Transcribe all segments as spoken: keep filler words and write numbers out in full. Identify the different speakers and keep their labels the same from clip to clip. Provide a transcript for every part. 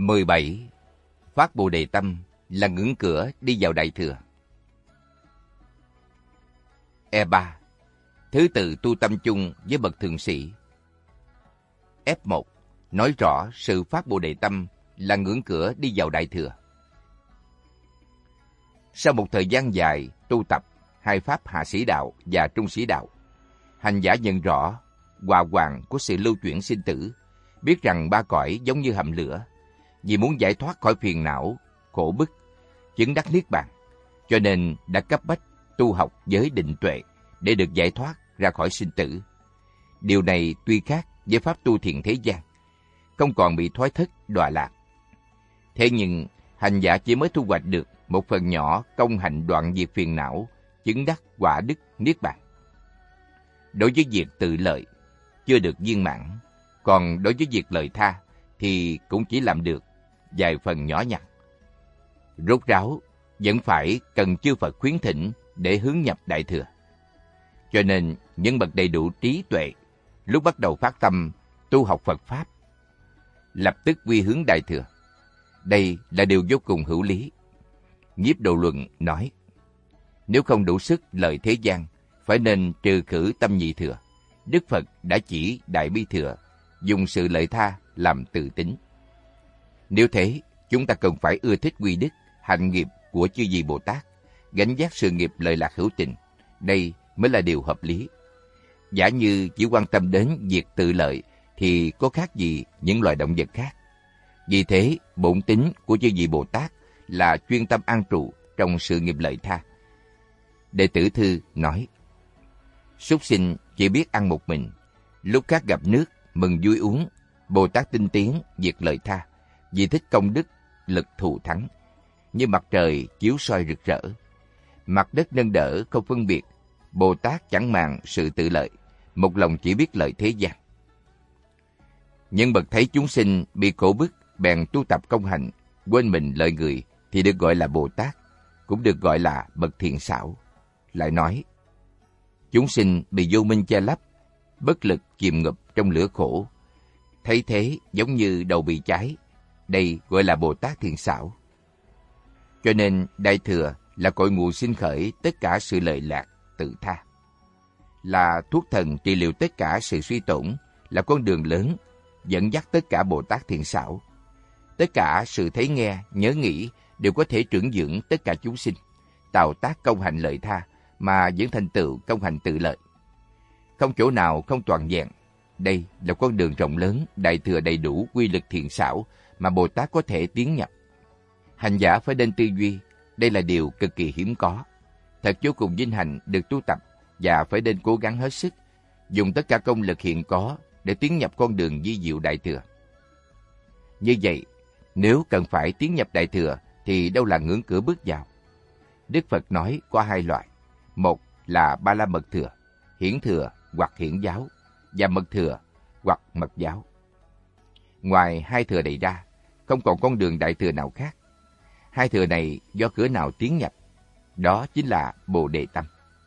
Speaker 1: mười bảy. Phát Bồ Đề Tâm là ngưỡng cửa đi vào Đại Thừa. E ba. Thứ tự tu tâm chung với bậc thượng sĩ. F một. Nói rõ sự phát Bồ Đề Tâm là ngưỡng cửa đi vào Đại Thừa. Sau một thời gian dài tu tập hai pháp hạ sĩ đạo và trung sĩ đạo, hành giả nhận rõ hòa hoàng của sự lưu chuyển sinh tử, biết rằng ba cõi giống như hầm lửa. Vì muốn giải thoát khỏi phiền não, khổ bức, chứng đắc niết bàn, cho nên đã cấp bách tu học giới định tuệ để được giải thoát ra khỏi sinh tử. Điều này tuy khác với pháp tu thiền thế gian, không còn bị thoái thất đọa lạc. Thế nhưng hành giả chỉ mới thu hoạch được một phần nhỏ công hạnh đoạn diệt phiền não, chứng đắc quả đức niết bàn. Đối với việc tự lợi chưa được viên mãn, còn đối với việc lợi tha thì cũng chỉ làm được vài phần nhỏ nhặt. Rốt ráo vẫn phải cần chư Phật khuyến thỉnh để hướng nhập Đại Thừa. Cho nên nhân bậc đầy đủ trí tuệ lúc bắt đầu phát tâm tu học Phật Pháp, lập tức quy hướng Đại Thừa. Đây là điều vô cùng hữu lý. Nhiếp Độ Luận nói, nếu không đủ sức lợi thế gian, phải nên trừ khử tâm nhị thừa. Đức Phật đã chỉ Đại Bi Thừa, dùng sự lợi tha làm tự tính. Nếu thế, chúng ta cần phải ưa thích quy đức, hành nghiệp của chư vị Bồ Tát, gánh vác sự nghiệp lợi lạc hữu tình. Đây mới là điều hợp lý. Giả như chỉ quan tâm đến việc tự lợi thì có khác gì những loài động vật khác. Vì thế, bổn tính của chư vị Bồ Tát là chuyên tâm an trụ trong sự nghiệp lợi tha. Đệ tử Thư nói, súc sinh chỉ biết ăn một mình, lúc khác gặp nước mừng vui uống. Bồ Tát tinh tiến việc lợi tha, vì thích công đức lực thù thắng, như mặt trời chiếu soi rực rỡ, mặt đất nâng đỡ không phân biệt. Bồ Tát chẳng màng sự tự lợi, một lòng chỉ biết lợi thế gian. Nhân bậc thấy chúng sinh bị khổ bức, bèn tu tập công hạnh, quên mình lợi người, thì được gọi là Bồ Tát, cũng được gọi là bậc thiện xảo. Lại nói, chúng sinh bị vô minh che lấp, bất lực chìm ngập trong lửa khổ, thấy thế giống như đầu bị cháy. Đây gọi là Bồ Tát thiện xảo. Cho nên Đại Thừa là cội nguồn sinh khởi tất cả sự lợi lạc, tự tha, là thuốc thần trị liệu tất cả sự suy tổn, là con đường lớn dẫn dắt tất cả Bồ Tát thiện xảo. Tất cả sự thấy nghe, nhớ nghĩ đều có thể trưởng dưỡng tất cả chúng sinh, tạo tác công hạnh lợi tha mà vẫn thành tựu công hạnh tự lợi. Không chỗ nào không toàn vẹn. Đây là con đường rộng lớn, Đại Thừa đầy đủ quy lực thiện xảo mà Bồ Tát có thể tiến nhập. Hành giả phải nên tư duy, đây là điều cực kỳ hiếm có. Thật vô cùng vinh hạnh được tu tập, và phải nên cố gắng hết sức, dùng tất cả công lực hiện có để tiến nhập con đường vi diệu Đại Thừa. Như vậy, nếu cần phải tiến nhập Đại Thừa thì đâu là ngưỡng cửa bước vào? Đức Phật nói có hai loại. Một là Ba La Mật Thừa, hiển thừa hoặc hiển giáo, và Mật Thừa hoặc Mật giáo. Ngoài hai thừa này ra, không còn con đường Đại Thừa nào khác. Hai thừa này do cửa nào tiến nhập, đó chính là Bồ Đề Tâm.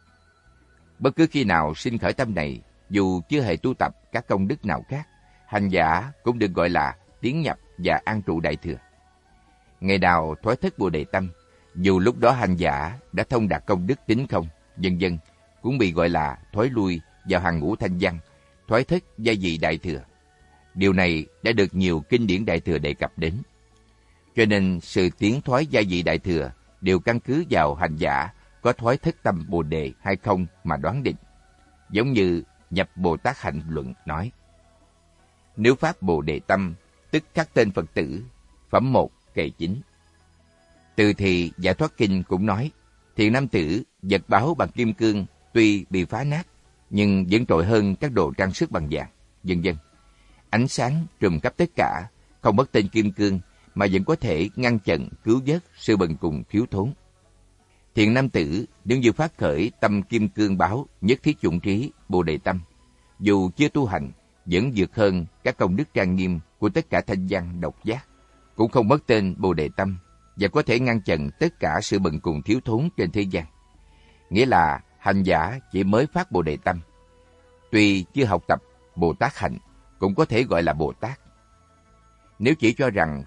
Speaker 1: Bất cứ khi nào sinh khởi tâm này, dù chưa hề tu tập các công đức nào khác, hành giả cũng được gọi là tiến nhập và an trụ Đại Thừa. Ngày nào thoái thất Bồ Đề Tâm, dù lúc đó hành giả đã thông đạt công đức tính không, vân vân, cũng bị gọi là thoái lui vào hàng ngũ thanh văn, thoái thất gia vị Đại Thừa. Điều này đã được nhiều kinh điển Đại Thừa đề cập đến. Cho nên sự tiến thoái gia vị Đại Thừa đều căn cứ vào hành giả có thoái thất tâm Bồ Đề hay không mà đoán định. Giống như Nhập Bồ Tát Hạnh Luận nói, nếu phát Bồ Đề Tâm, tức khắc tên Phật tử. Phẩm một, kệ chín. Từ thì Giải Thoát Kinh cũng nói, thiện nam tử vật báo bằng kim cương tuy bị phá nát, nhưng vẫn trội hơn các đồ trang sức bằng vàng, vân vân. Ánh sáng trùm khắp tất cả, không mất tên kim cương, mà vẫn có thể ngăn chặn cứu vớt sự bần cùng thiếu thốn. Thiện nam tử nếu như phát khởi tâm kim cương báo, nhất thiết dụng trí Bồ Đề Tâm, dù chưa tu hành, vẫn vượt hơn các công đức trang nghiêm của tất cả thanh văn độc giác, cũng không mất tên Bồ Đề Tâm, và có thể ngăn chặn tất cả sự bần cùng thiếu thốn trên thế gian. Nghĩa là hành giả chỉ mới phát Bồ Đề Tâm, tuy chưa học tập Bồ Tát Hạnh, cũng có thể gọi là Bồ Tát. Nếu chỉ cho rằng Pháp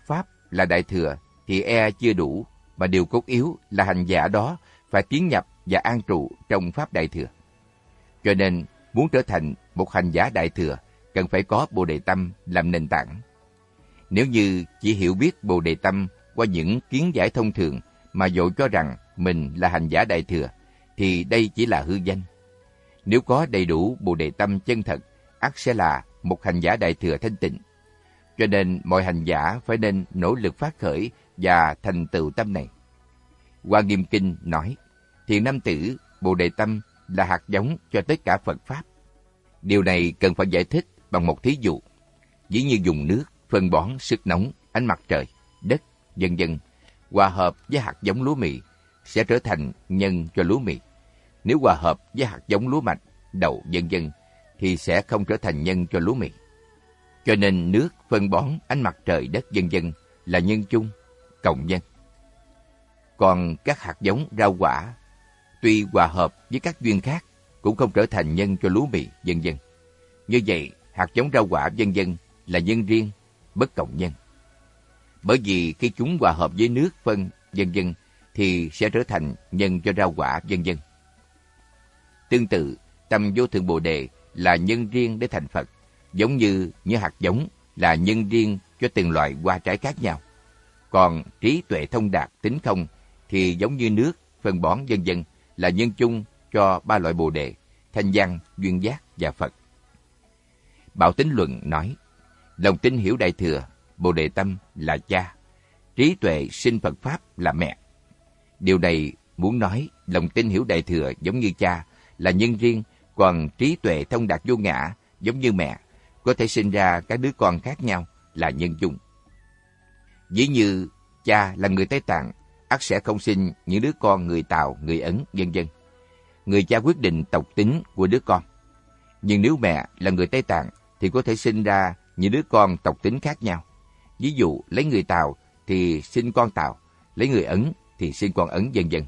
Speaker 1: là đại thừa thì e chưa đủ, mà điều cốt yếu là hành giả đó phải tiến nhập và an trụ trong pháp đại thừa. Cho nên, muốn trở thành một hành giả đại thừa, cần phải có Bồ Đề Tâm làm nền tảng. Nếu như chỉ hiểu biết Bồ Đề Tâm qua những kiến giải thông thường mà dội cho rằng mình là hành giả đại thừa, thì đây chỉ là hư danh. Nếu có đầy đủ Bồ Đề Tâm chân thật, ắt sẽ là một hành giả đại thừa thanh tịnh. Cho nên mọi hành giả phải nên nỗ lực phát khởi và thành tựu tâm này. Hoa Nghiêm Kinh nói, thiện nam tử, Bồ Đề Tâm là hạt giống cho tất cả Phật Pháp. Điều này cần phải giải thích bằng một thí dụ. Ví như dùng nước, phân bón, sức nóng, ánh mặt trời, đất, vân vân hòa hợp với hạt giống lúa mì sẽ trở thành nhân cho lúa mì. Nếu hòa hợp với hạt giống lúa mạch, đậu, vân vân thì sẽ không trở thành nhân cho lúa mì. Cho nên nước, phân bón, ánh mặt trời, đất, vân vân là nhân chung, cộng nhân. Còn các hạt giống rau quả, tuy hòa hợp với các duyên khác, cũng không trở thành nhân cho lúa mì, vân vân. Như vậy, hạt giống rau quả, vân vân là nhân riêng, bất cộng nhân. Bởi vì khi chúng hòa hợp với nước, phân, vân vân thì sẽ trở thành nhân cho rau quả, vân vân. Tương tự, tâm vô thượng Bồ Đề là nhân riêng để thành Phật, giống như những hạt giống là nhân riêng cho từng loại hoa trái khác nhau. Còn trí tuệ thông đạt tính không thì giống như nước, phân bón, vân vân là nhân chung cho ba loại Bồ Đề, thanh văn, duyên giác và Phật. Bảo Tín Luận nói, lòng tin hiểu đại thừa, Bồ Đề Tâm là cha, trí tuệ sinh Phật Pháp là mẹ. Điều này muốn nói lòng tin hiểu đại thừa giống như cha là nhân riêng, còn trí tuệ thông đạt vô ngã giống như mẹ, có thể sinh ra các đứa con khác nhau là nhân chung. Ví như cha là người Tây Tạng, ắt sẽ không sinh những đứa con người Tàu, người Ấn, vân vân. Người cha quyết định tộc tính của đứa con. Nhưng nếu mẹ là người Tây Tạng thì có thể sinh ra những đứa con tộc tính khác nhau. Ví dụ lấy người Tàu thì sinh con Tàu, lấy người Ấn thì sinh con Ấn, vân vân.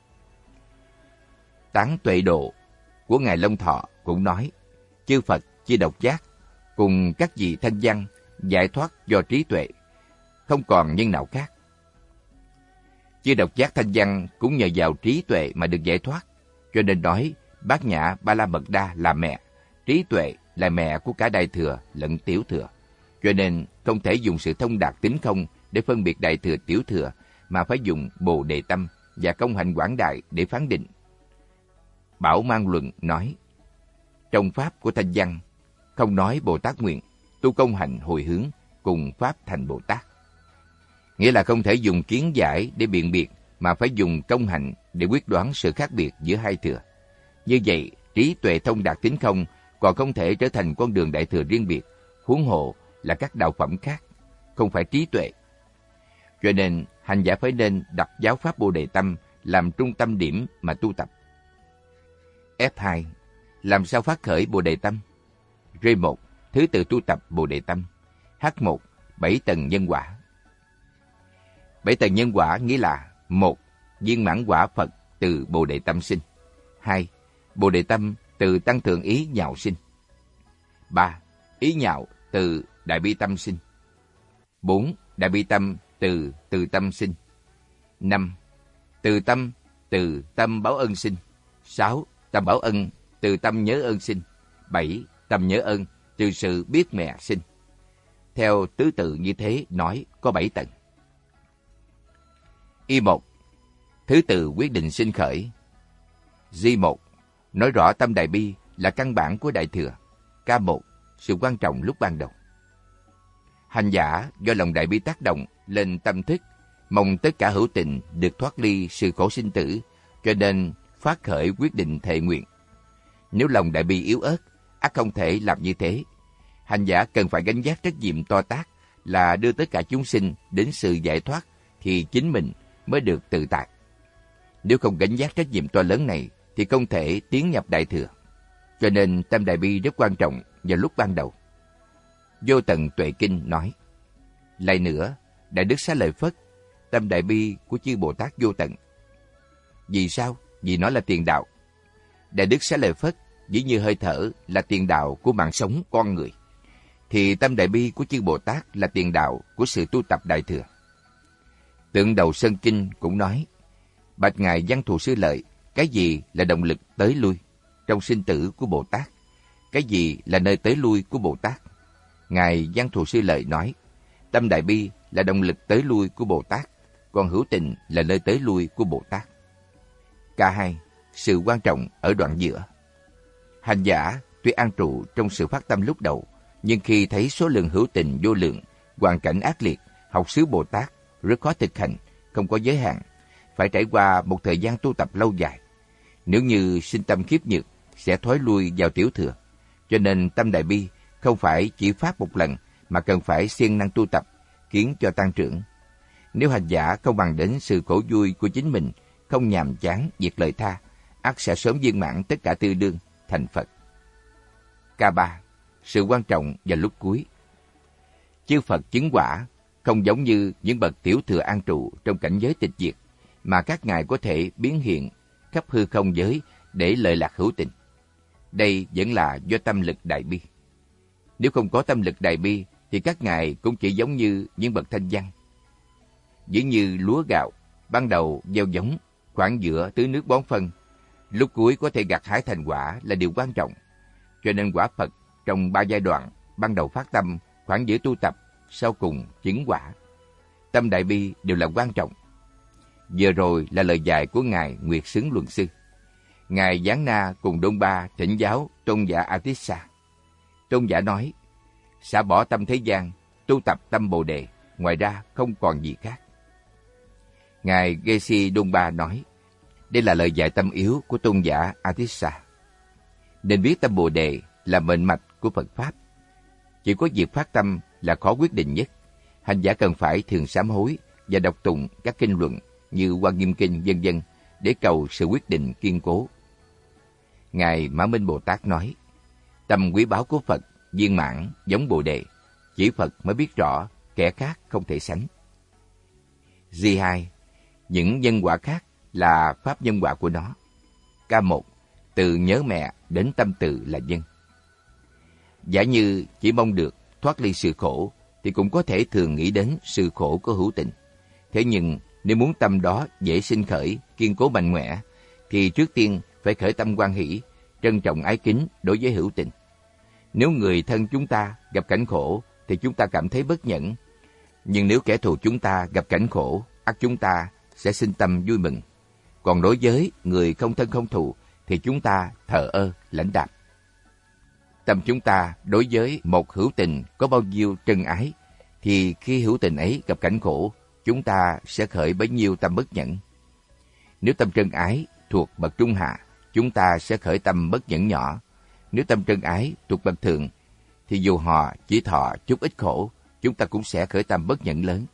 Speaker 1: Tán Tuệ Độ của Ngài Long Thọ cũng nói, chư Phật chia độc giác cùng các vị thanh văn giải thoát do trí tuệ, không còn nhân nào khác. Chia độc giác thanh văn cũng nhờ vào trí tuệ mà được giải thoát, cho nên nói Bát Nhã Ba La Mật Đa là mẹ, trí tuệ là mẹ của cả đại thừa lẫn tiểu thừa. Cho nên không thể dùng sự thông đạt tính không để phân biệt đại thừa tiểu thừa, mà phải dùng Bồ Đề Tâm và công hạnh quảng đại để phán định. Bảo Mang Luận nói, trong pháp của thanh văn không nói Bồ Tát nguyện, tu công hạnh hồi hướng cùng pháp thành Bồ Tát. Nghĩa là không thể dùng kiến giải để biện biệt, mà phải dùng công hạnh để quyết đoán sự khác biệt giữa hai thừa. Như vậy, trí tuệ thông đạt tính không còn không thể trở thành con đường đại thừa riêng biệt, huống hộ là các đạo phẩm khác, không phải trí tuệ. Cho nên, hành giả phải nên đặt giáo pháp Bồ Đề Tâm làm trung tâm điểm mà tu tập. F hai. Làm sao phát khởi Bồ Đề Tâm? R một. Thứ tự tu tập Bồ Đề Tâm. H một. Bảy tầng nhân quả. Bảy tầng nhân quả nghĩa là: một. Viên mãn quả Phật từ Bồ Đề Tâm sinh. Hai. Bồ Đề Tâm từ tăng thượng ý nhạo sinh. Ba. Ý nhạo từ Đại Bi Tâm sinh. Bốn. Đại Bi Tâm từ Từ Tâm sinh. Năm. Từ Tâm từ Tâm báo ân sinh. Sáu. Tâm báo ân từ tâm nhớ ơn sinh. Bảy. Tâm nhớ ơn từ sự biết mẹ sinh. Theo tứ tự như thế nói có bảy tầng. Y một. Thứ tự quyết định sinh khởi. G một. Nói rõ tâm đại bi là căn bản của đại thừa. K một. Sự quan trọng lúc ban đầu. Hành giả do lòng đại bi tác động lên tâm thức, mong tất cả hữu tình được thoát ly sự khổ sinh tử, cho nên phát khởi quyết định thệ nguyện. Nếu lòng đại bi yếu ớt, ắt không thể làm như thế. Hành giả cần phải gánh vác trách nhiệm to tát là đưa tất cả chúng sinh đến sự giải thoát, thì chính mình mới được tự tại. Nếu không gánh vác trách nhiệm to lớn này thì không thể tiến nhập đại thừa. Cho nên tâm đại bi rất quan trọng vào lúc ban đầu. Vô Tận Tuệ Kinh nói: lại nữa, Đại Đức Xá Lợi Phất, tâm đại bi của chư Bồ Tát vô tận. Vì sao? Vì nó là tiền đạo. Đại Đức Xá Lợi Phất dĩ như hơi thở là tiền đạo của mạng sống con người, thì tâm đại bi của chư Bồ Tát là tiền đạo của sự tu tập đại thừa. Tượng Đầu Sơn Kinh cũng nói: bạch ngài Văn Thù Sư Lợi, cái gì là động lực tới lui trong sinh tử của Bồ Tát? Cái gì là nơi tới lui của Bồ Tát? Ngài Văn Thù Sư Lợi nói: tâm đại bi là động lực tới lui của Bồ Tát, còn hữu tình là nơi tới lui của Bồ Tát. K hai. Sự quan trọng ở đoạn giữa. Hành giả tuy an trụ trong sự phát tâm lúc đầu, nhưng khi thấy số lượng hữu tình vô lượng, hoàn cảnh ác liệt, học xứ Bồ Tát rất khó thực hành, không có giới hạn, phải trải qua một thời gian tu tập lâu dài. Nếu như sinh tâm khiếp nhược, sẽ thối lui vào tiểu thừa. Cho nên tâm đại bi không phải chỉ phát một lần, mà cần phải siêng năng tu tập, khiến cho tăng trưởng. Nếu hành giả không bằng đến sự khổ vui của chính mình, không nhàm chán việc lời tha, ắt sẽ sớm viên mãn tất cả tư đương, thành Phật. K ba. Sự quan trọng vào lúc cuối. Chư Phật chứng quả không giống như những bậc tiểu thừa an trụ trong cảnh giới tịch diệt, mà các ngài có thể biến hiện khắp hư không giới để lợi lạc hữu tình. Đây vẫn là do tâm lực đại bi. Nếu không có tâm lực đại bi, thì các ngài cũng chỉ giống như những bậc thanh văn. Giống như lúa gạo, ban đầu gieo giống, khoảng giữa tưới nước bón phân, lúc cuối có thể gặt hái thành quả là điều quan trọng. Cho nên quả Phật trong ba giai đoạn, ban đầu phát tâm, khoảng giữa tu tập, sau cùng chứng quả. Tâm đại bi đều là quan trọng. Vừa rồi là lời dạy của Ngài Nguyệt Xứng Luận Sư. Ngài Giáng Na cùng Đôn Ba thỉnh giáo tôn giả Atissa. Tôn giả nói: xả bỏ tâm thế gian, tu tập tâm Bồ Đề, ngoài ra không còn gì khác. Ngài Gesi Đôn Ba nói: đây là lời dạy tâm yếu của tôn giả Atissa. Nên biết tâm Bồ Đề là mệnh mạch của Phật Pháp. Chỉ có việc phát tâm là khó quyết định nhất. Hành giả cần phải thường sám hối và đọc tụng các kinh luận như Hoa Nghiêm Kinh vân vân để cầu sự quyết định kiên cố. Ngài Mã Minh Bồ Tát nói: tâm quý báu của Phật viên mãn giống Bồ Đề, chỉ Phật mới biết rõ, kẻ khác không thể sánh. G hai. Những nhân quả khác là pháp nhân quả của nó. K một. Từ nhớ mẹ đến tâm từ là nhân. Giả như chỉ mong được thoát ly sự khổ, thì cũng có thể thường nghĩ đến sự khổ của hữu tình. Thế nhưng nếu muốn tâm đó dễ sinh khởi, kiên cố mạnh mẽ, thì trước tiên phải khởi tâm hoan hỷ, trân trọng ái kính đối với hữu tình. Nếu người thân chúng ta gặp cảnh khổ, thì chúng ta cảm thấy bất nhẫn. Nhưng nếu kẻ thù chúng ta gặp cảnh khổ, ắt chúng ta sẽ sinh tâm vui mừng. Còn đối với người không thân không thù, thì chúng ta thờ ơ, lãnh đạm. Tâm chúng ta đối với một hữu tình có bao nhiêu trân ái, thì khi hữu tình ấy gặp cảnh khổ, chúng ta sẽ khởi bấy nhiêu tâm bất nhẫn. Nếu tâm trân ái thuộc bậc trung hạ, chúng ta sẽ khởi tâm bất nhẫn nhỏ. Nếu tâm trân ái thuộc bậc thượng, thì dù họ chỉ thọ chút ít khổ, chúng ta cũng sẽ khởi tâm bất nhẫn lớn.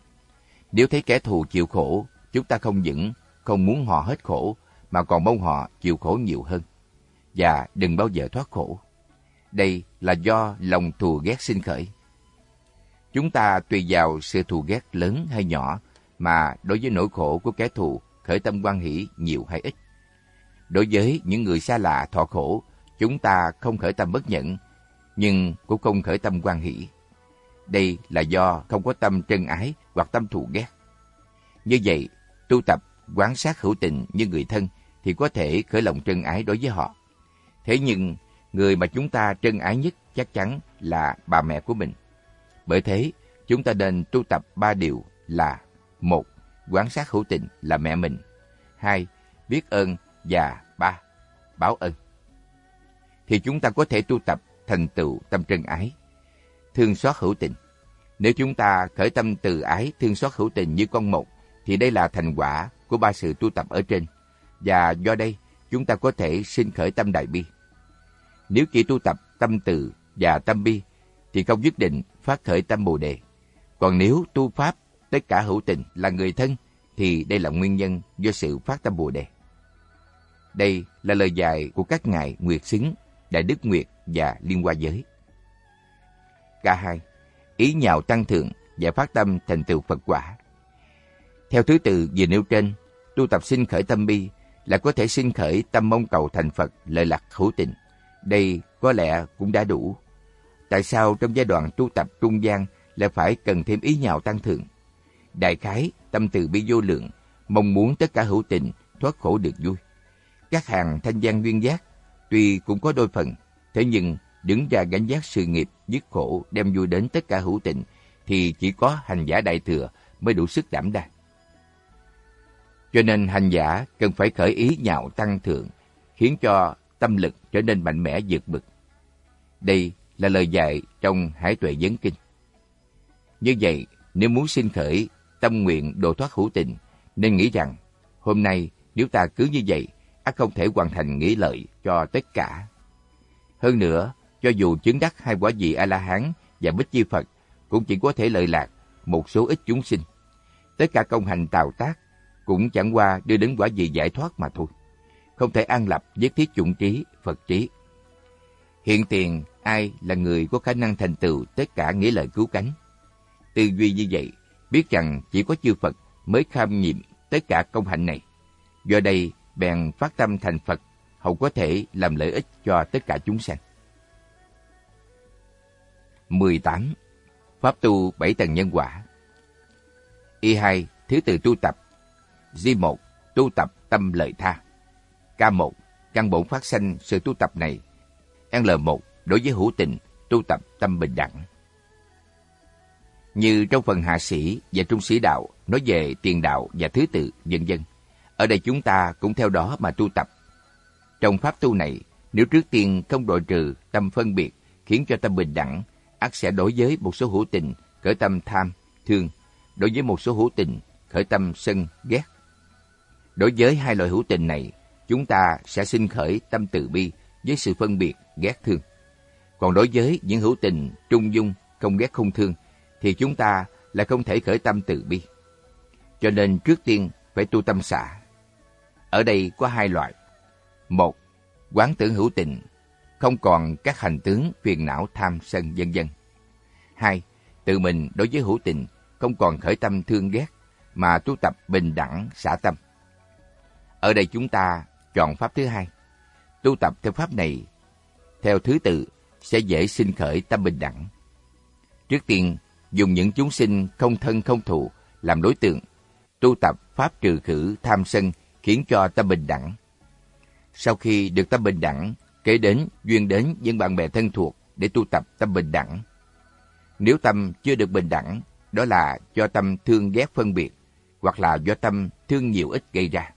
Speaker 1: Nếu thấy kẻ thù chịu khổ, chúng ta không những không muốn họ hết khổ, mà còn mong họ chịu khổ nhiều hơn, và đừng bao giờ thoát khổ. Đây là do lòng thù ghét sinh khởi. Chúng ta tùy vào sự thù ghét lớn hay nhỏ mà đối với nỗi khổ của kẻ thù khởi tâm hoan hỷ nhiều hay ít. Đối với những người xa lạ thọ khổ, chúng ta không khởi tâm bất nhẫn, nhưng cũng không khởi tâm hoan hỷ. Đây là do không có tâm trân ái hoặc tâm thù ghét. Như vậy, tu tập quán sát hữu tình như người thân thì có thể khởi lòng trân ái đối với họ. Thế nhưng, người mà chúng ta trân ái nhất chắc chắn là bà mẹ của mình. Bởi thế, chúng ta nên tu tập ba điều là: một. Quán sát hữu tình là mẹ mình. Hai. Biết ơn. Và ba. Báo ơn. Thì chúng ta có thể tu tập thành tựu tâm trân ái, thương xót hữu tình. Nếu chúng ta khởi tâm từ ái, thương xót hữu tình như con một, thì đây là thành quả của ba sự tu tập ở trên. Và do đây, chúng ta có thể sinh khởi tâm đại bi. Nếu chỉ tu tập tâm từ và tâm bi, thì không nhất định phát khởi tâm Bồ Đề. Còn nếu tu pháp tất cả hữu tình là người thân, thì đây là nguyên nhân do sự phát tâm Bồ Đề. Đây là lời dạy của các ngài Nguyệt Xứng, Đại Đức Nguyệt và Liên Hoa Giới. K hai. Ý nhạo tăng thượng và phát tâm thành tựu Phật quả. Theo thứ tự vừa nêu trên, tu tập sinh khởi tâm bi là có thể sinh khởi tâm mong cầu thành Phật lợi lạc hữu tình. Đây có lẽ cũng đã đủ. Tại sao trong giai đoạn tu tập trung gian lại phải cần thêm ý nhạo tăng thượng? đại khái tâm từ bi vô lượng, mong muốn tất cả hữu tình thoát khổ được vui. Các hàng thanh văn nguyên giác tuy cũng có đôi phần, thế nhưng đứng ra gánh vác sự nghiệp dứt khổ đem vui đến tất cả hữu tình thì chỉ có hành giả đại thừa mới đủ sức đảm đang. Cho nên hành giả cần phải khởi ý nhạo tăng thượng, khiến cho tâm lực trở nên mạnh mẽ vượt bực. Đây là lời dạy trong Hải Tuệ Vấn Kinh. Như vậy, nếu muốn sinh khởi tâm nguyện độ thoát hữu tình, nên nghĩ rằng hôm nay nếu ta cứ như vậy, ắt không thể hoàn thành nghĩa lợi cho tất cả. Hơn nữa, cho dù chứng đắc hai quả vị A-la-hán và Bích Chi Phật, cũng chỉ có thể lợi lạc một số ít chúng sinh. Tất cả công hành tào tác cũng chẳng qua đưa đến quả vị giải thoát mà thôi, không thể an lập nhất thiết chủng trí, Phật trí. Hiện tiền ai là người có khả năng thành tựu tất cả nghĩa lợi cứu cánh? Tư duy như vậy, biết rằng chỉ có chư Phật mới kham nhiệm tất cả công hạnh này. Do đây bèn phát tâm thành Phật, hậu có thể làm lợi ích cho tất cả chúng sanh. mười tám. Pháp tu bảy tầng nhân quả. Y hai. Thứ tự tu tập. G một. Tu tập tâm lợi tha. K một. Căn bổn phát sanh sự tu tập này. L một. Đối với hữu tình, tu tập tâm bình đẳng. Như trong phần hạ sĩ và trung sĩ đạo nói về tiền đạo và thứ tự, vân vân. Ở đây chúng ta cũng theo đó mà tu tập. Trong pháp tu này, nếu trước tiên không đoạn trừ tâm phân biệt, khiến cho tâm bình đẳng, ắt sẽ đối với một số hữu tình khởi tâm tham, thương, đối với một số hữu tình khởi tâm sân, ghét. Đối với hai loại hữu tình này, chúng ta sẽ sinh khởi tâm từ bi với sự phân biệt, ghét thương. Còn đối với những hữu tình trung dung, không ghét không thương, thì chúng ta lại không thể khởi tâm từ bi. Cho nên trước tiên phải tu tâm xả. Ở đây có hai loại. Một, quán tưởng hữu tình, không còn các hành tướng phiền não tham sân vân vân. Hai, tự mình đối với hữu tình không còn khởi tâm thương ghét, mà tu tập bình đẳng xả tâm. Ở đây chúng ta chọn pháp thứ hai. Tu tập theo pháp này, theo thứ tự sẽ dễ sinh khởi tâm bình đẳng. Trước tiên, dùng những chúng sinh không thân không thù làm đối tượng, tu tập pháp trừ khử tham sân, khiến cho tâm bình đẳng. Sau khi được tâm bình đẳng, kế đến duyên đến những bạn bè thân thuộc để tu tập tâm bình đẳng. Nếu tâm chưa được bình đẳng, đó là do tâm thương ghét phân biệt, hoặc là do tâm thương nhiều ít gây ra.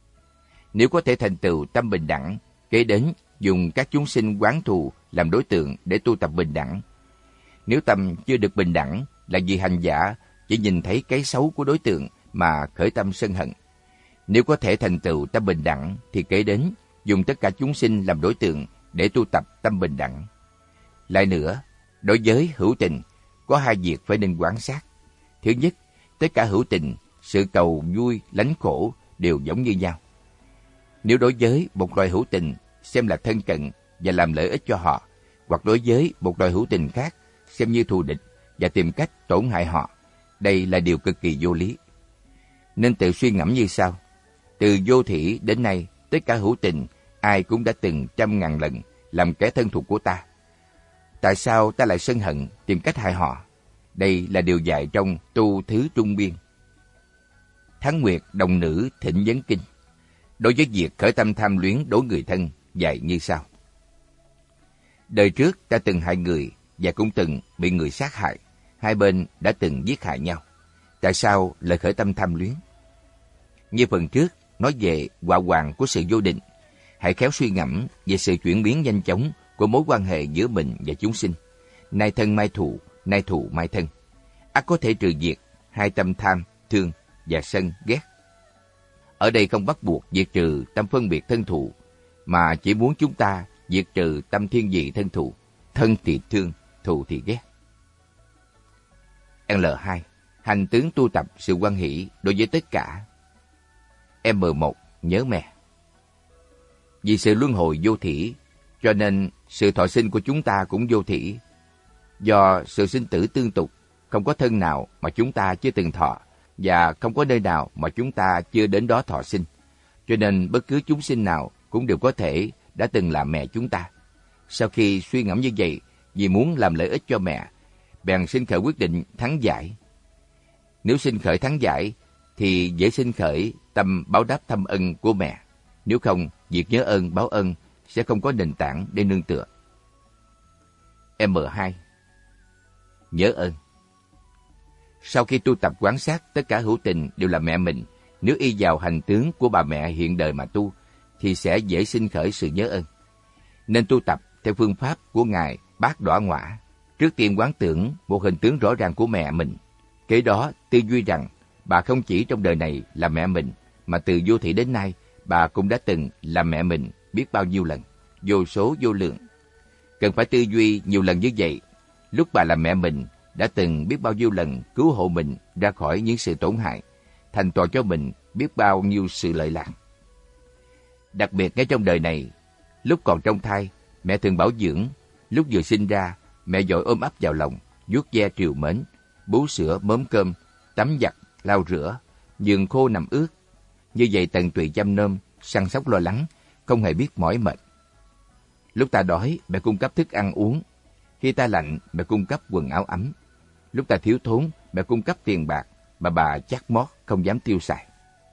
Speaker 1: Nếu có thể thành tựu tâm bình đẳng, kế đến dùng các chúng sinh oán thù làm đối tượng để tu tập bình đẳng. Nếu tâm chưa được bình đẳng, là vì hành giả chỉ nhìn thấy cái xấu của đối tượng mà khởi tâm sân hận. Nếu có thể thành tựu tâm bình đẳng, thì kế đến dùng tất cả chúng sinh làm đối tượng để tu tập tâm bình đẳng. Lại nữa, đối với hữu tình, có hai việc phải nên quan sát. Thứ nhất, tất cả hữu tình, sự cầu vui, lánh khổ đều giống như nhau. Nếu đối với một loài hữu tình xem là thân cận và làm lợi ích cho họ, hoặc đối với một loài hữu tình khác xem như thù địch và tìm cách tổn hại họ, đây là điều cực kỳ vô lý. Nên tự suy ngẫm như sau: từ vô thủy đến nay, tất cả hữu tình ai cũng đã từng trăm ngàn lần làm kẻ thân thuộc của ta. Tại sao ta lại sân hận tìm cách hại họ? Đây là điều dạy trong Tu Thứ Trung Biên. Tháng Nguyệt Đồng Nữ Thịnh Vấn Kinh. Đối với việc khởi tâm tham luyến đối người thân, dạy như sau: đời trước ta từng hại người và cũng từng bị người sát hại. Hai bên đã từng giết hại nhau. Tại sao lại khởi tâm tham luyến? Như phần trước nói về họa hoàng của sự vô định, hãy khéo suy ngẫm về sự chuyển biến nhanh chóng của mối quan hệ giữa mình và chúng sinh. Nay thân mai thù, nay thù mai thân. ắt có thể trừ diệt hai tâm tham, thương và sân, ghét. Ở đây không bắt buộc diệt trừ tâm phân biệt thân thù, mà chỉ muốn chúng ta diệt trừ tâm thiên vị thân thù, thân thì thương, thù thì ghét. L hai. Hành tướng tu tập sự hoan hỷ đối với tất cả. M một. Nhớ mẹ. Vì sự luân hồi vô thỉ, cho nên sự thọ sinh của chúng ta cũng vô thỉ. Do sự sinh tử tương tục, không có thân nào mà chúng ta chưa từng thọ, và không có nơi nào mà chúng ta chưa đến đó thọ sinh. Cho nên bất cứ chúng sinh nào cũng đều có thể đã từng là mẹ chúng ta. Sau khi suy ngẫm như vậy, vì muốn làm lợi ích cho mẹ, bèn sinh khởi quyết định thắng giải. Nếu sinh khởi thắng giải, thì dễ sinh khởi tâm báo đáp thâm ân của mẹ. Nếu không, việc nhớ ơn báo ân sẽ không có nền tảng để nương tựa. M hai. Nhớ ơn. Sau khi tu tập quán sát tất cả hữu tình đều là mẹ mình, nếu y vào hành tướng của bà mẹ hiện đời mà tu, thì sẽ dễ sinh khởi sự nhớ ơn. Nên tu tập theo phương pháp của Ngài Bát Đọa Ngọa. Trước tiên quán tưởng một hình tướng rõ ràng của mẹ mình. Kế đó tư duy rằng bà không chỉ trong đời này là mẹ mình, mà từ vô thị đến nay, bà cũng đã từng là mẹ mình biết bao nhiêu lần, vô số vô lượng. Cần phải tư duy nhiều lần như vậy. Lúc bà là mẹ mình, đã từng biết bao nhiêu lần cứu hộ mình ra khỏi những sự tổn hại, thành tọa cho mình biết bao nhiêu sự lợi lạc. Đặc biệt ngay trong đời này, lúc còn trong thai, mẹ thường bảo dưỡng. Lúc vừa sinh ra, mẹ vội ôm ấp vào lòng, vuốt ve trìu mến, bú sữa mớm cơm, tắm giặt, lau rửa, giường khô nằm ướt. Như vậy tận tụy chăm nom, săn sóc lo lắng, không hề biết mỏi mệt. Lúc ta đói, mẹ cung cấp thức ăn uống. Khi ta lạnh, mẹ cung cấp quần áo ấm. Lúc ta thiếu thốn, mẹ cung cấp tiền bạc mà bà chắt mót không dám tiêu xài.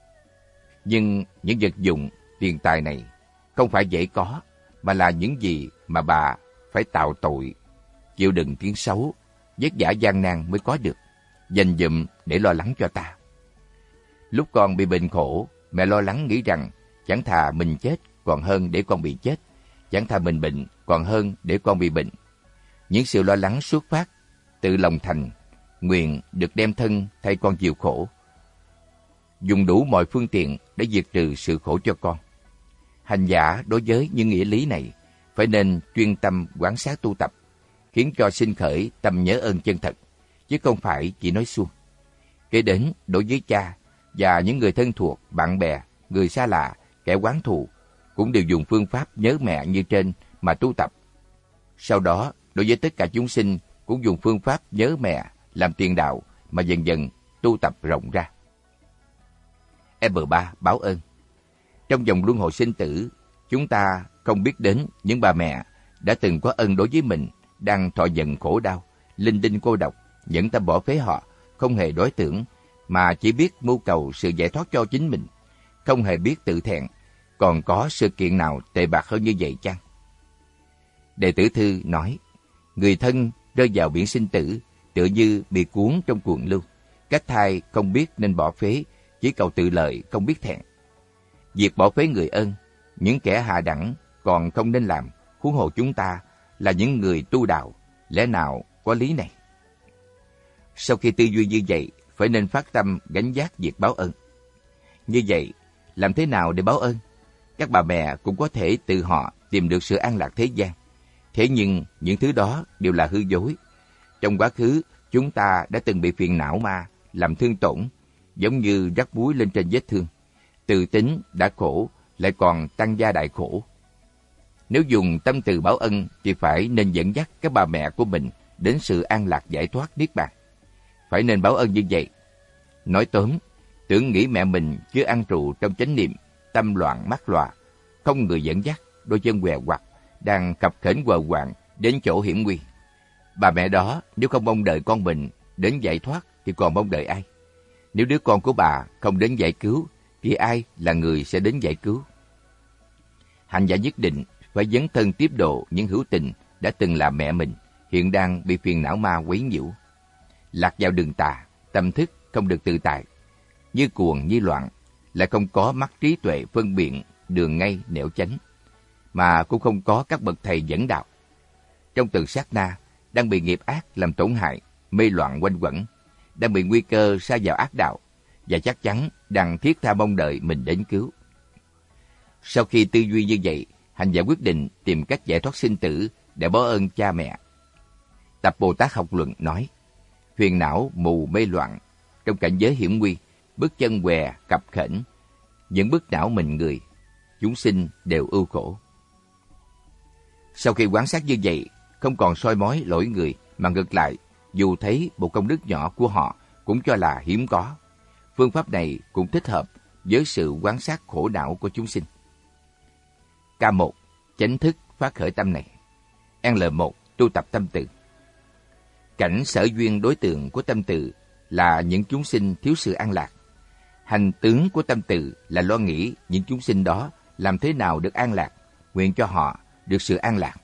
Speaker 1: Nhưng những vật dụng, tiền tài này không phải dễ có, mà là những gì mà bà phải tạo tội, chịu đựng tiếng xấu, vất vả gian nan mới có được, dành dụm để lo lắng cho ta. Lúc con bị bệnh khổ, mẹ lo lắng nghĩ rằng chẳng thà mình chết còn hơn để con bị chết, chẳng thà mình bệnh còn hơn để con bị bệnh. Những sự lo lắng xuất phát từ lòng thành, nguyện được đem thân thay con chịu khổ, dùng đủ mọi phương tiện để diệt trừ sự khổ cho con. Hành giả đối với những nghĩa lý này phải nên chuyên tâm quán sát tu tập, khiến cho sinh khởi tâm nhớ ơn chân thật, chứ không phải chỉ nói suông. Kế đến đối với cha và những người thân thuộc, bạn bè, người xa lạ, kẻ oán thù cũng đều dùng phương pháp nhớ mẹ như trên mà tu tập. Sau đó, đối với tất cả chúng sinh cũng dùng phương pháp nhớ mẹ làm tiền đạo mà dần dần tu tập rộng ra. M ba. Báo ơn. Trong dòng luân hồi sinh tử, chúng ta không biết đến những bà mẹ đã từng có ân đối với mình, đang thọ nhận khổ đau, linh đinh cô độc, nhẫn tâm bỏ phế họ, không hề đối tưởng, mà chỉ biết mưu cầu sự giải thoát cho chính mình, không hề biết tự thẹn. Còn có sự kiện nào tệ bạc hơn như vậy chăng? Đệ tử Thư nói, người thân rơi vào biển sinh tử, tựa như bị cuốn trong cuồng lưu. Cách thai không biết nên bỏ phế, chỉ cầu tự lợi, không biết thẹn. Việc bỏ phế người ân, những kẻ hạ đẳng còn không nên làm, huống hồ chúng ta là những người tu đạo, lẽ nào có lý này? Sau khi tư duy như vậy, phải nên phát tâm gánh vác việc báo ơn. Như vậy, làm thế nào để báo ơn? Các bà mẹ cũng có thể tự họ tìm được sự an lạc thế gian. Thế nhưng những thứ đó đều là hư dối. Trong quá khứ, chúng ta đã từng bị phiền não ma làm thương tổn, giống như rắc muối lên trên vết thương. Từ tính đã khổ, lại còn tăng gia đại khổ. Nếu dùng tâm từ báo ân thì phải nên dẫn dắt các bà mẹ của mình đến sự an lạc giải thoát niết bàn. Phải nên báo ân như vậy. Nói tóm, tưởng nghĩ mẹ mình chưa ăn trụ trong chánh niệm, tâm loạn mắt lòa, không người dẫn dắt, đôi chân què quặt, đang cập khểnh quờ quạng đến chỗ hiểm nguy. Bà mẹ đó nếu không mong đợi con mình đến giải thoát thì còn mong đợi ai? Nếu đứa con của bà không đến giải cứu thì ai là người sẽ đến giải cứu? Hành giả nhất định phải dấn thân tiếp độ những hữu tình đã từng là mẹ mình, hiện đang bị phiền não ma quấy nhiễu. Lạc vào đường tà, tâm thức không được tự tại, như cuồng như loạn, lại không có mắt trí tuệ phân biện đường ngay nẻo chánh, mà cũng không có các bậc thầy dẫn đạo. Trong từng sát na, đang bị nghiệp ác làm tổn hại, mê loạn quanh quẩn, đang bị nguy cơ sa vào ác đạo, và chắc chắn đang thiết tha mong đợi mình đến cứu. Sau khi tư duy như vậy, hành giả quyết định tìm cách giải thoát sinh tử để báo ơn cha mẹ. Tập Bồ Tát Học Luận nói, phiền não mù mê loạn, trong cảnh giới hiểm nguy, bước chân què cập khểnh, những bước não mình người, chúng sinh đều ưu khổ. Sau khi quan sát như vậy, không còn soi mói lỗi người, mà ngược lại, dù thấy một công đức nhỏ của họ cũng cho là hiếm có. Phương pháp này cũng thích hợp với sự quan sát khổ não của chúng sinh. K một. Chánh thức phát khởi tâm này. L một. Tu tập tâm từ. Cảnh sở duyên đối tượng của tâm từ là những chúng sinh thiếu sự an lạc. Hành tướng của tâm từ là lo nghĩ những chúng sinh đó làm thế nào được an lạc, nguyện cho họ được sự an lạc.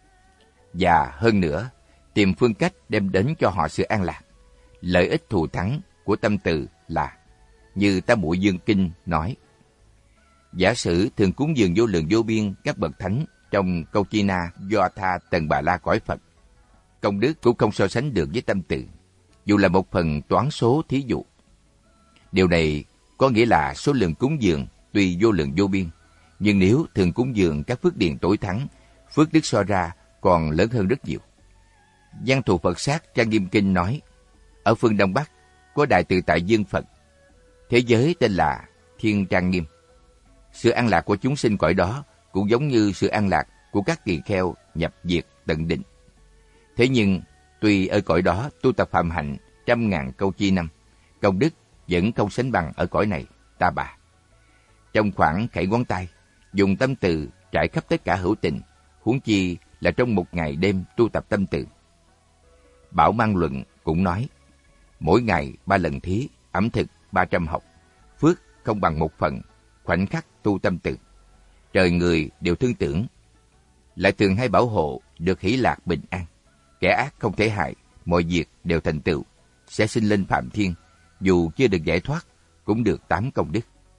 Speaker 1: Và hơn nữa, tìm phương cách đem đến cho họ sự an lạc. Lợi ích thù thắng của tâm từ là, như Tam Muội Dương Kinh nói, giả sử thường cúng dường vô lượng vô biên các bậc thánh trong câu chi na do tha tần bà la cõi Phật, công đức cũng không so sánh được với tâm từ, dù là một phần toán số thí dụ. Điều này có nghĩa là số lượng cúng dường tuy vô lượng vô biên, nhưng nếu thường cúng dường các phước điền tối thắng, phước đức so ra còn lớn hơn rất nhiều. Văn thù Phật Sát Trang Nghiêm Kinh nói, ở phương Đông Bắc có Đại Tự Tại Dương Phật, thế giới tên là Thiên Trang Nghiêm. Sự an lạc của chúng sinh cõi đó cũng giống như sự an lạc của các tỳ kheo nhập diệt tận định. Thế nhưng, tuy ở cõi đó tu tập phạm hạnh trăm ngàn câu chi năm, công đức vẫn không sánh bằng ở cõi này, ta bà. Trong khoảng khẩy ngón tay, dùng tâm từ trải khắp tất cả hữu tình, huống chi là trong một ngày đêm tu tập tâm từ. Bảo Mang Luận cũng nói, mỗi ngày ba lần thí, ẩm thực ba trăm học, phước không bằng một phần, khoảnh khắc tu tâm từ. Trời người đều thương tưởng, lại thường hay bảo hộ được hỷ lạc bình an. Kẻ ác không thể hại, mọi việc đều thành tựu, sẽ sinh lên phạm thiên, dù chưa được giải thoát, cũng được tám công đức.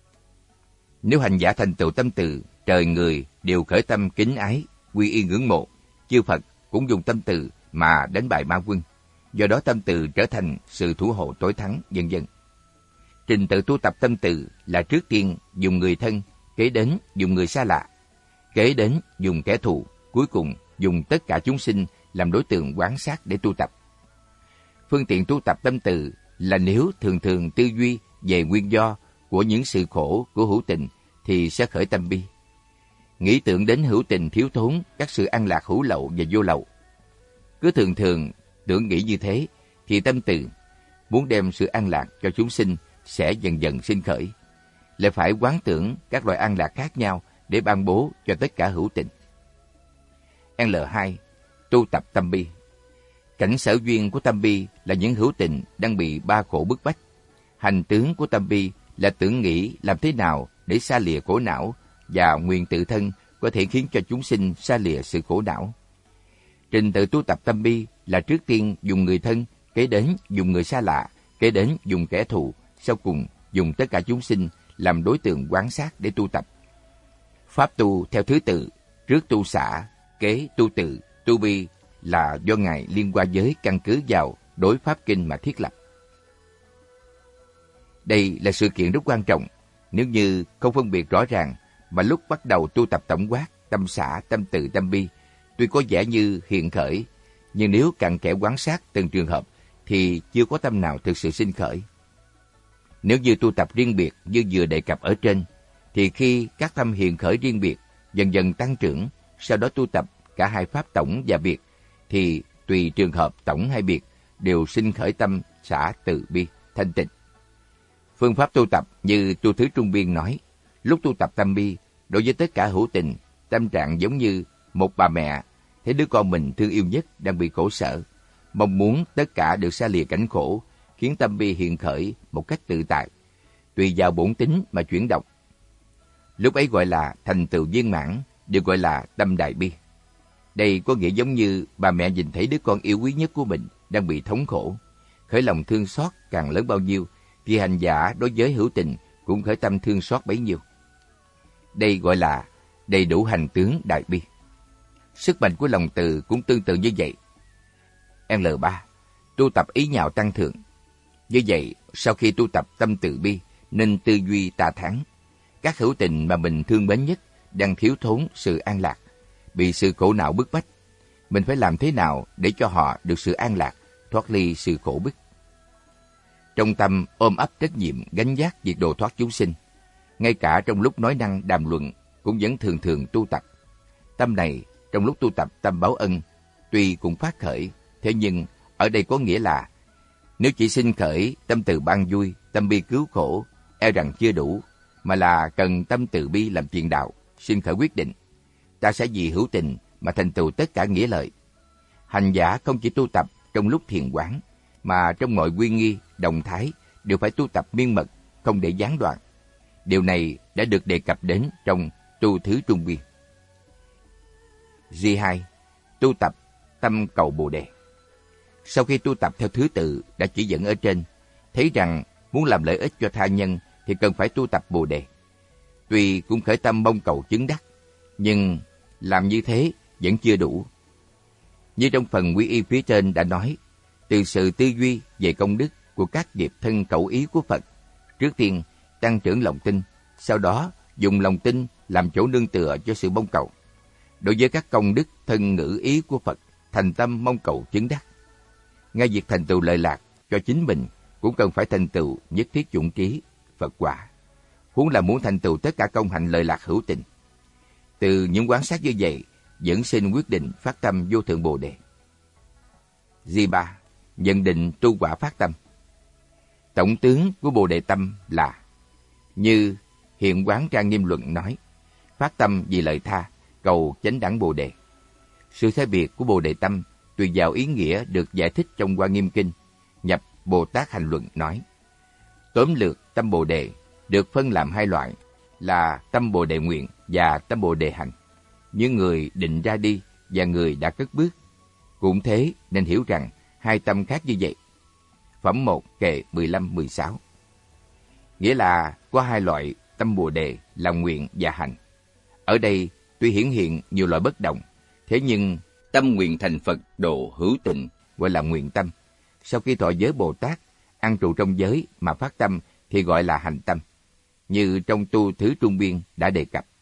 Speaker 1: Nếu hành giả thành tựu tâm từ, trời người đều khởi tâm kính ái, quy y ngưỡng mộ, chư Phật cũng dùng tâm từ mà đánh bại ma quân. Do đó tâm từ trở thành sự thủ hộ tối thắng, vân vân. Trình tự tu tập tâm từ là trước tiên dùng người thân, kế đến dùng người xa lạ, kế đến dùng kẻ thù, cuối cùng dùng tất cả chúng sinh làm đối tượng quán sát để tu tập. Phương tiện tu tập tâm từ là nếu thường thường tư duy về nguyên do của những sự khổ của hữu tình thì sẽ khởi tâm bi. Nghĩ tưởng đến hữu tình thiếu thốn các sự an lạc hữu lậu và vô lậu. Cứ thường thường tưởng nghĩ như thế thì tâm từ muốn đem sự an lạc cho chúng sinh sẽ dần dần sinh khởi. Lại phải quán tưởng các loại an lạc khác nhau để ban bố cho tất cả hữu tình. L hai. Tu tập tâm bi. Cảnh sở duyên của tâm bi là những hữu tình đang bị ba khổ bức bách. Hành tướng của tâm bi là tưởng nghĩ làm thế nào để xa lìa khổ não và nguyện tự thân có thể khiến cho chúng sinh xa lìa sự khổ não. Trình tự tu tập tâm bi là trước tiên dùng người thân, kế đến dùng người xa lạ, kế đến dùng kẻ thù, sau cùng dùng tất cả chúng sinh làm đối tượng quán sát để tu tập. Pháp tu theo thứ tự, trước tu xả, kế tu tự, tu bi là do Ngài Liên Hoa Giới căn cứ vào đối pháp kinh mà thiết lập. Đây là sự kiện rất quan trọng. Nếu như không phân biệt rõ ràng mà lúc bắt đầu tu tập tổng quát, tâm xả, tâm từ, tâm bi, tuy có vẻ như hiện khởi, nhưng nếu cặn kẽ quan sát từng trường hợp thì chưa có tâm nào thực sự sinh khởi. Nếu như tu tập riêng biệt như vừa đề cập ở trên, thì khi các tâm hiện khởi riêng biệt dần dần tăng trưởng, sau đó tu tập cả hai pháp tổng và biệt, thì tùy trường hợp tổng hay biệt đều sinh khởi tâm xả từ bi thanh tịnh. Phương pháp tu tập như Tu Thứ Trung Biên nói, lúc tu tập tâm bi, đối với tất cả hữu tình, tâm trạng giống như một bà mẹ thấy đứa con mình thương yêu nhất đang bị khổ sở, mong muốn tất cả được xa lìa cảnh khổ, khiến tâm bi hiện khởi một cách tự tại, tùy vào bổn tính mà chuyển động. Lúc ấy gọi là thành tựu viên mãn, được gọi là tâm đại bi. Đây có nghĩa giống như bà mẹ nhìn thấy đứa con yêu quý nhất của mình đang bị thống khổ, khởi lòng thương xót càng lớn bao nhiêu, thì hành giả đối với hữu tình cũng khởi tâm thương xót bấy nhiêu. Đây gọi là đầy đủ hành tướng đại bi. Sức mạnh của lòng từ cũng tương tự như vậy. L ba. Tu tập ý nhạo tăng thượng. Như vậy, sau khi tu tập tâm từ bi, nên tư duy ta thắng. Các hữu tình mà mình thương mến nhất đang thiếu thốn sự an lạc, bị sự khổ não bức bách. Mình phải làm thế nào để cho họ được sự an lạc, thoát ly sự khổ bức. Trong tâm ôm ấp trách nhiệm gánh vác việc độ thoát chúng sinh. Ngay cả trong lúc nói năng đàm luận cũng vẫn thường thường tu tập. Tâm này trong lúc tu tập tâm báo ân, tuy cũng phát khởi, thế nhưng ở đây có nghĩa là nếu chỉ sinh khởi tâm từ ban vui, tâm bi cứu khổ, e rằng chưa đủ, mà là cần tâm từ bi làm chuyện đạo, sinh khởi quyết định. Ta sẽ vì hữu tình mà thành tựu tất cả nghĩa lợi. Hành giả không chỉ tu tập trong lúc thiền quán, mà trong mọi quy nghi, động thái đều phải tu tập miên mật, không để gián đoạn. Điều này đã được đề cập đến trong tu thứ trung biên. G hai. Tu tập tâm cầu Bồ Đề. Sau khi tu tập theo thứ tự đã chỉ dẫn ở trên, thấy rằng muốn làm lợi ích cho tha nhân thì cần phải tu tập Bồ Đề. Tuy cũng khởi tâm mong cầu chứng đắc, nhưng làm như thế vẫn chưa đủ. Như trong phần quy y phía trên đã nói, từ sự tư duy về công đức của các nghiệp thân khẩu ý của Phật, trước tiên tăng trưởng lòng tin, sau đó dùng lòng tin làm chỗ nương tựa cho sự mong cầu. Đối với các công đức thân ngữ ý của Phật, thành tâm mong cầu chứng đắc. Ngay việc thành tựu lợi lạc cho chính mình cũng cần phải thành tựu nhất thiết chủng trí, Phật quả. Huống là muốn thành tựu tất cả công hạnh lợi lạc hữu tình. Từ những quan sát như vậy, dẫn sinh quyết định phát tâm vô thượng Bồ Đề. G ba. Nhận định tu quả phát tâm. Tổng tướng của Bồ Đề tâm là, như Hiện Quán Trang Nghiêm Luận nói, phát tâm vì lợi tha, cầu chánh đẳng Bồ Đề. Sự sai biệt của Bồ Đề tâm tùy vào ý nghĩa được giải thích trong Hoa Nghiêm Kinh, nhập Bồ Tát Hành Luận nói. Tóm lược tâm Bồ Đề được phân làm hai loại là tâm Bồ Đề nguyện và tâm Bồ Đề hành. Như người định ra đi và người đã cất bước. Cũng thế nên hiểu rằng hai tâm khác như vậy. Phẩm một kệ mười lăm mười sáu. Nghĩa là có hai loại tâm Bồ Đề là nguyện và hành. Ở đây tuy hiển hiện nhiều loại bất đồng, thế nhưng tâm nguyện thành Phật độ hữu tình gọi là nguyện tâm. Sau khi thọ giới Bồ Tát, ăn trụ trong giới mà phát tâm thì gọi là hành tâm. Như trong tu thứ trung biên đã đề cập.